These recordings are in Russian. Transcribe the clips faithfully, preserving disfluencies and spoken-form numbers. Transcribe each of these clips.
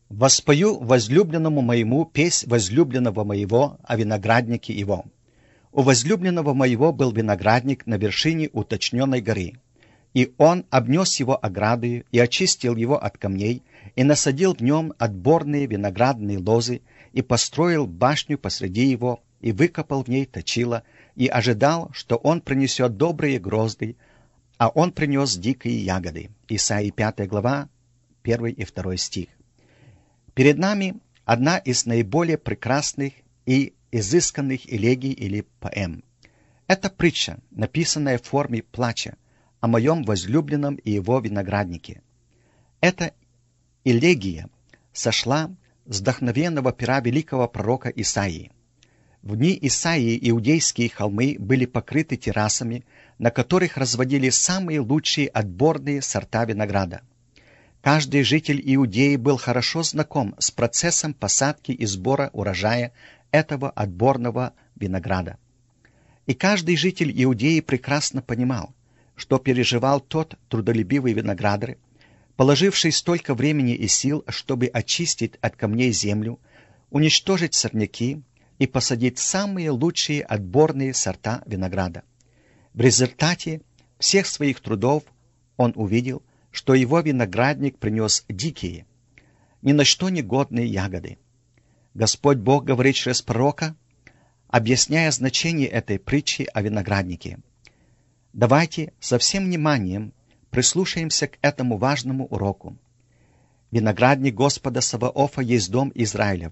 Воспою возлюбленному моему песнь возлюбленного моего о винограднике его. У возлюбленного моего был виноградник на вершине уточненной горы, и он обнес его оградою и очистил его от камней, и насадил в нем отборные виноградные лозы, и построил башню посреди его, и выкопал в ней точило, и ожидал, что он принесет добрые грозды, а он принес дикие ягоды. Исаии пятая глава, первый и второй стих. Перед нами одна из наиболее прекрасных и изысканных элегий или поэм. Это притча, написанная в форме плача, о моем возлюбленном и его винограднике. Эта элегия сошла с вдохновенного пера великого пророка Исаии. В дни Исаии иудейские холмы были покрыты террасами, на которых разводили самые лучшие отборные сорта винограда. Каждый житель Иудеи был хорошо знаком с процессом посадки и сбора урожая этого отборного винограда. И каждый житель Иудеи прекрасно понимал, что переживал тот трудолюбивый виноградарь, положивший столько времени и сил, чтобы очистить от камней землю, уничтожить сорняки и посадить самые лучшие отборные сорта винограда. В результате всех своих трудов он увидел, что его виноградник принес дикие, ни на что не годные ягоды. Господь Бог говорит через пророка, объясняя значение этой притчи о винограднике. Давайте со всем вниманием прислушаемся к этому важному уроку. Виноградник Господа Саваофа есть дом Израилев,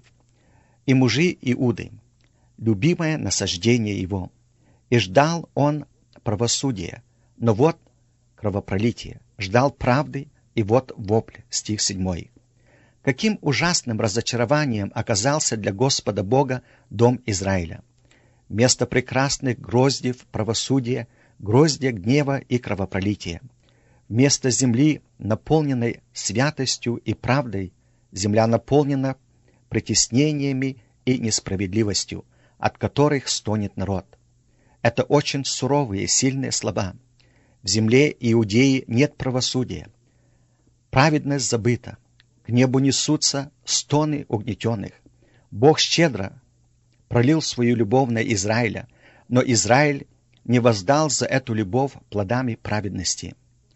и мужи Иуды, любимое насаждение его. И ждал он правосудия, но вот кровопролитие, ждал правды, и вот вопль, стих седьмой. Каким ужасным разочарованием оказался для Господа Бога дом Израиля. Вместо прекрасных гроздьев правосудия, гроздья гнева и кровопролития. Вместо земли, наполненной святостью и правдой, земля наполнена притеснениями и несправедливостью, от которых стонет народ. Это очень суровые и сильные слова. В земле Иудеи нет правосудия. Праведность забыта. К небу несутся стоны угнетенных. Бог щедро пролил свою любовь на Израиля, но Израиль не воздал за эту любовь плодами праведности.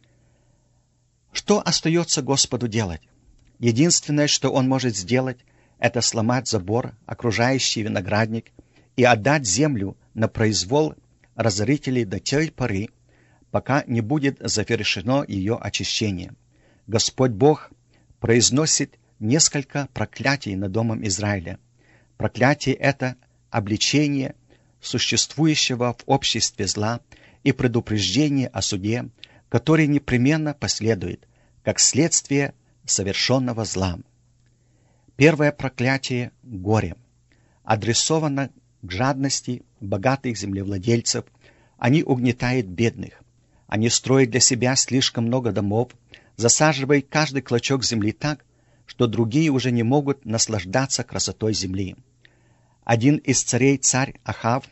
Что остается Господу делать? Единственное, что Он может сделать, это сломать забор, окружающий виноградник, и отдать землю на произвол разорителей до той поры, пока не будет завершено ее очищение. Господь Бог произносит несколько проклятий над домом Израиля. Проклятие — это обличение существующего в обществе зла и предупреждение о суде, который непременно последует, как следствие совершенного зла. Первое проклятие — горе, адресовано к жадности богатых землевладельцев. Они угнетают бедных. Они строят для себя слишком много домов, засаживая каждый клочок земли так, что другие уже не могут наслаждаться красотой земли. Один из царей, царь Ахав,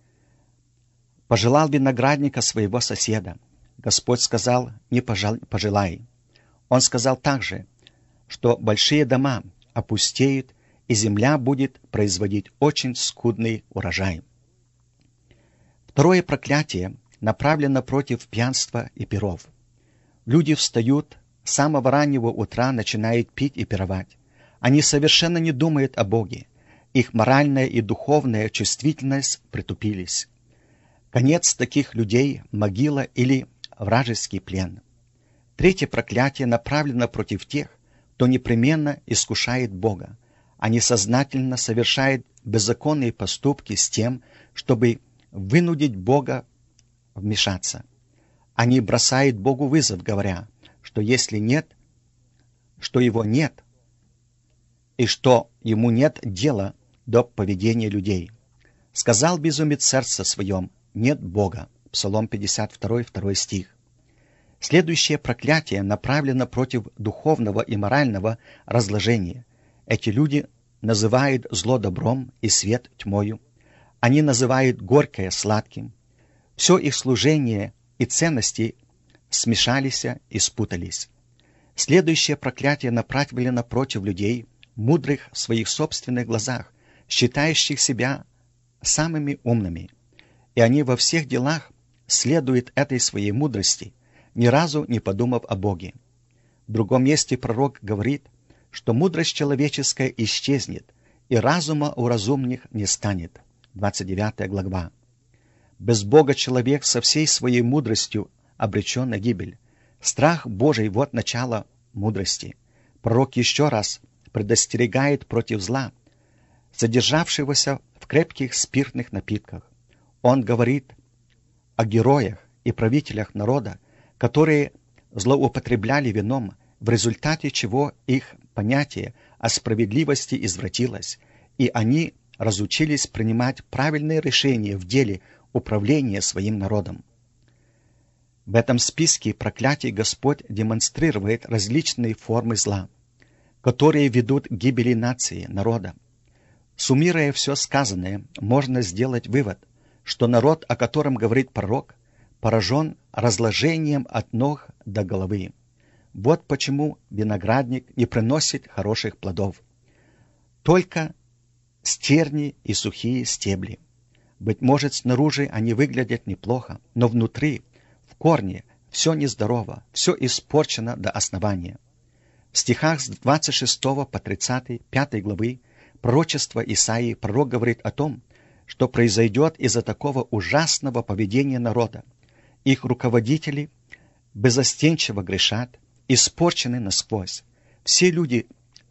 пожелал виноградника своего соседа. Господь сказал: не пожелай. Он сказал также, что большие дома опустеют, и земля будет производить очень скудный урожай. Второе проклятие направлено против пьянства и пиров. Люди встают с самого раннего утра, начинают пить и пировать. Они совершенно не думают о Боге. Их моральная и духовная чувствительность притупились. Конец таких людей — могила или вражеский плен. Третье проклятие направлено против тех, кто непременно искушает Бога. Они сознательно совершают беззаконные поступки с тем, чтобы вынудить Бога вмешаться. Они бросают Богу вызов, говоря, что если нет, что его нет, и что ему нет дела до поведения людей. Сказал безумец в сердце своем: нет Бога. Псалом пятьдесят два, второй стих. Следующее проклятие направлено против духовного и морального разложения. Эти люди называют зло добром и свет тьмою. Они называют горькое сладким. Все их служение и ценности смешались и спутались. Следующее проклятие направлено против людей, мудрых в своих собственных глазах, считающих себя самыми умными. И они во всех делах следуют этой своей мудрости, ни разу не подумав о Боге. В другом месте пророк говорит, что мудрость человеческая исчезнет, и разума у разумных не станет. двадцать девятая глава. Без Бога человек со всей своей мудростью обречен на гибель. Страх Божий — вот начало мудрости. Пророк еще раз предостерегает против зла, содержавшегося в крепких спиртных напитках. Он говорит о героях и правителях народа, которые злоупотребляли вином, в результате чего их понятие о справедливости извратилось, и они разучились принимать правильные решения в деле управления своим народом. В этом списке проклятий Господь демонстрирует различные формы зла, которые ведут к гибели нации, народа. Суммируя все сказанное, можно сделать вывод, что народ, о котором говорит пророк, поражен разложением от ног до головы. Вот почему виноградник не приносит хороших плодов. Только стерни и сухие стебли. Быть может, снаружи они выглядят неплохо, но внутри, в корне, все нездорово, все испорчено до основания. В стихах с двадцать шестого по тридцать пятой главы пророчества Исаии пророк говорит о том, что произойдет из-за такого ужасного поведения народа. Их руководители безостенчиво грешат, испорчены насквозь. Все люди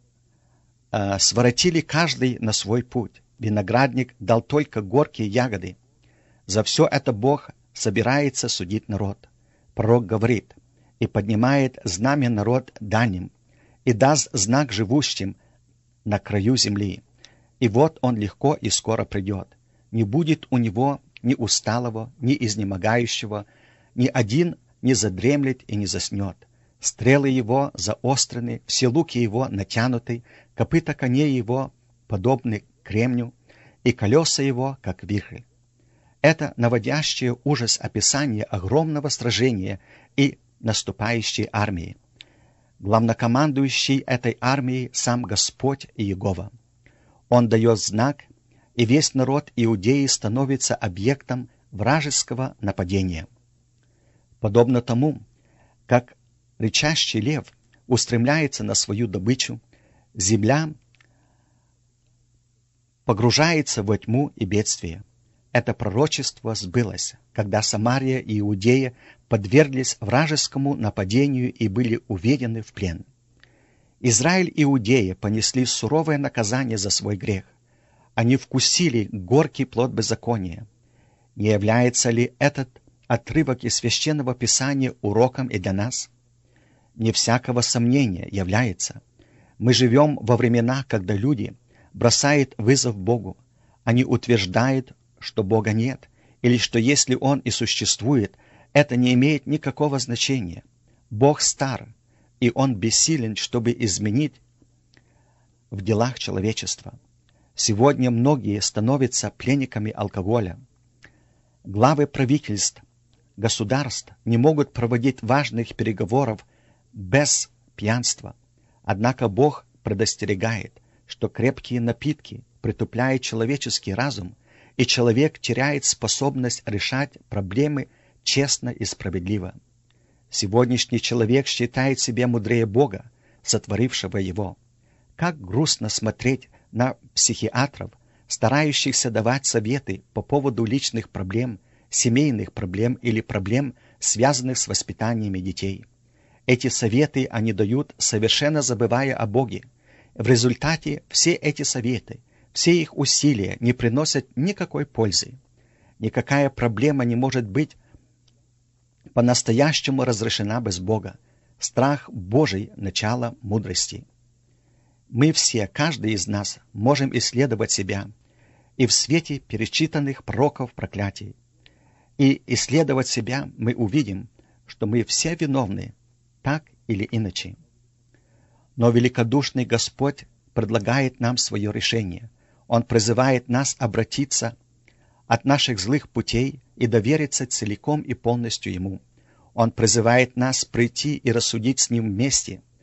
э, своротили каждый на свой путь. Виноградник дал только горькие ягоды. За все это Бог собирается судить народ. Пророк говорит: «И поднимает знамя народ дальним, и даст знак живущим на краю земли. И вот он легко и скоро придет. Не будет у него ни усталого, ни изнемогающего, ни один не задремлет и не заснет. Стрелы его заострены, все луки его натянуты, копыта коней его подобны кремню, и колеса его, как вихрь». Это наводящее ужас описание огромного сражения и наступающей армии. Главнокомандующий этой армией сам Господь Иегова. Он дает знак, и весь народ Иудеи становится объектом вражеского нападения. Подобно тому, как рычащий лев устремляется на свою добычу, земля погружается во тьму и бедствие. Это пророчество сбылось, когда Самария и Иудея подверглись вражескому нападению и были уведены в плен. Израиль и Иудея понесли суровое наказание за свой грех. Они вкусили горький плод беззакония. Не является ли этот отрывок из Священного Писания уроком и для нас? Не всякого сомнения является. Мы живем во времена, когда люди бросают вызов Богу. Они утверждают, что Бога нет, или что если Он и существует, это не имеет никакого значения. Бог стар, и Он бессилен, чтобы изменить в делах человечества. Сегодня многие становятся пленниками алкоголя. Главы правительств, государств не могут проводить важных переговоров без пьянства. Однако Бог предостерегает, что крепкие напитки притупляют человеческий разум, и человек теряет способность решать проблемы честно и справедливо. Сегодняшний человек считает себя мудрее Бога, сотворившего его. Как грустно смотреть на психиатров, старающихся давать советы по поводу личных проблем, семейных проблем или проблем, связанных с воспитанием детей. Эти советы они дают, совершенно забывая о Боге. В результате все эти советы, все их усилия не приносят никакой пользы. Никакая проблема не может быть по-настоящему разрешена без Бога. Страх Божий – начало мудрости. Мы все, каждый из нас, можем исследовать себя и в свете перечитанных пророков проклятий. И исследовать себя мы увидим, что мы все виновны, так или иначе. Но великодушный Господь предлагает нам свое решение. Он призывает нас обратиться от наших злых путей и довериться целиком и полностью Ему. Он призывает нас прийти и рассудить с Ним вместе.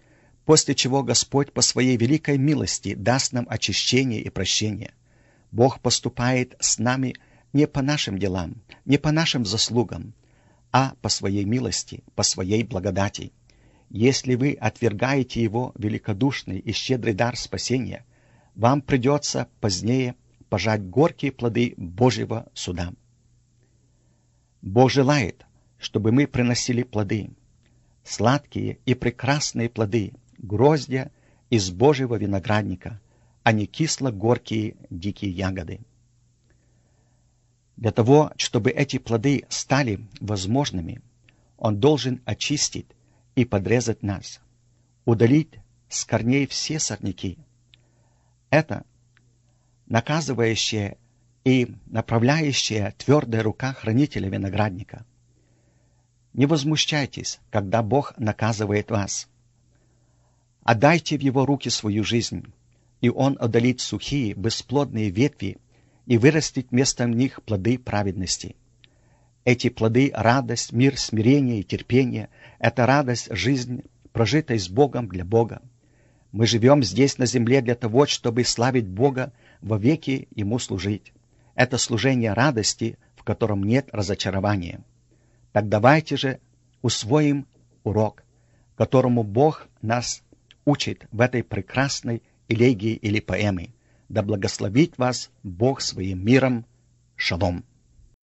после чего Господь по своей великой милости даст нам очищение и прощение. Бог поступает с нами не по нашим делам, не по нашим заслугам, а по своей милости, по своей благодати. Если вы отвергаете Его великодушный и щедрый дар спасения, вам придется позднее пожать горькие плоды Божьего суда. Бог желает, чтобы мы приносили плоды, сладкие и прекрасные плоды, гроздья из Божьего виноградника, а не кисло-горькие дикие ягоды. Для того, чтобы эти плоды стали возможными, Он должен очистить и подрезать нас, удалить с корней все сорняки. Это наказывающая и направляющая твердая рука хранителя виноградника. Не возмущайтесь, когда Бог наказывает вас. Отдайте в Его руки свою жизнь, и Он удалит сухие, бесплодные ветви и вырастет вместо них плоды праведности. Эти плоды — радость, мир, смирение и терпение — это радость, жизнь, прожитая с Богом для Бога. Мы живем здесь на земле для того, чтобы славить Бога, вовеки Ему служить. Это служение радости, в котором нет разочарования. Так давайте же усвоим урок, которому Бог нас учит в этой прекрасной элегии или поэме. Да благословит вас Бог своим миром. Шалом.